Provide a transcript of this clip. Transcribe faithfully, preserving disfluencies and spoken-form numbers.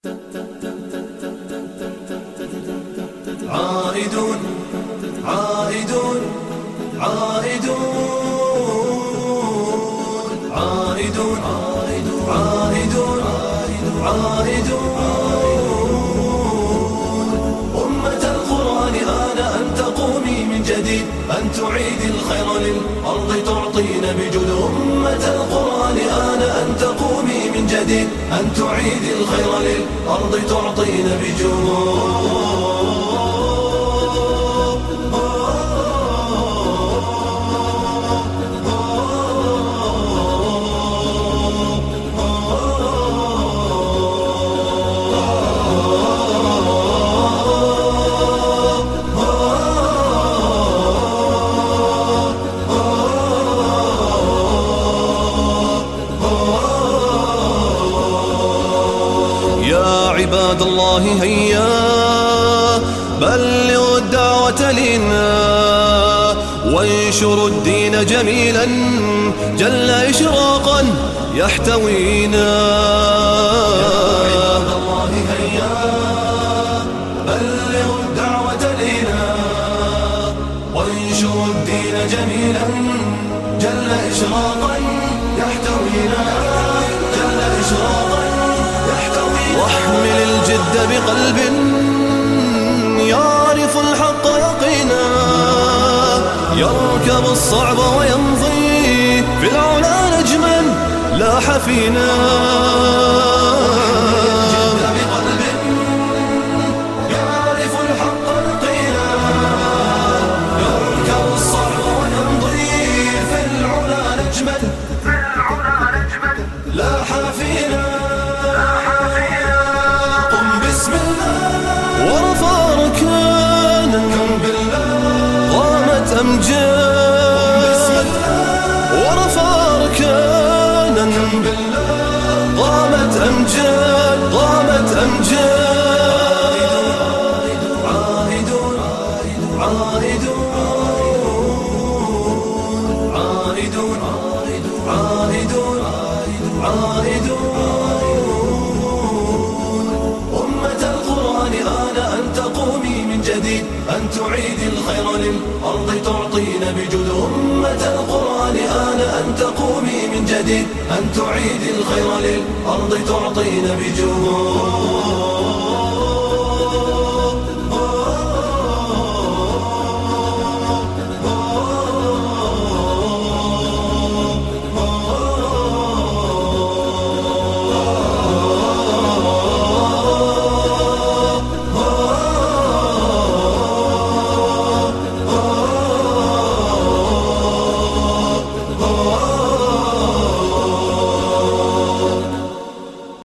عائدون عائدون عائدون عائدون عائدون عائدون أمة القرآن آن أن تقومي من جديد، أن تعيد الخير للأرض تعطين بجود. أمة القرآن آن أن تقومي من جديد، أن تعيد الخير للأرض تعطين بجود. عباد الله هيا بلغوا الدعوة لنا، وانشروا الدين جميلا جل إشراقا يحتوينا. عباد الله هيا بلغوا الدعوة لنا، وانشروا الدين جميلا جل إشراقا يحتوينا، جل إشراقا يحتوينا. واحمل الجد بقلب يعرف الحق يقينا، يركب الصعب ويمضي في العلا نجما لاح فينا. أمجاد ورفع ركانا، قامت أمجاد قامت أمجاد. عائدون عائدون عائدون عائدون عائدون أمة القرآن آن أن تقومي من جديد، أن تعيد الخير للأرض تعطين بجود. أمة القرآن آن أن تقومي من جديد، أن تعيد الخير للأرض تعطين بجود.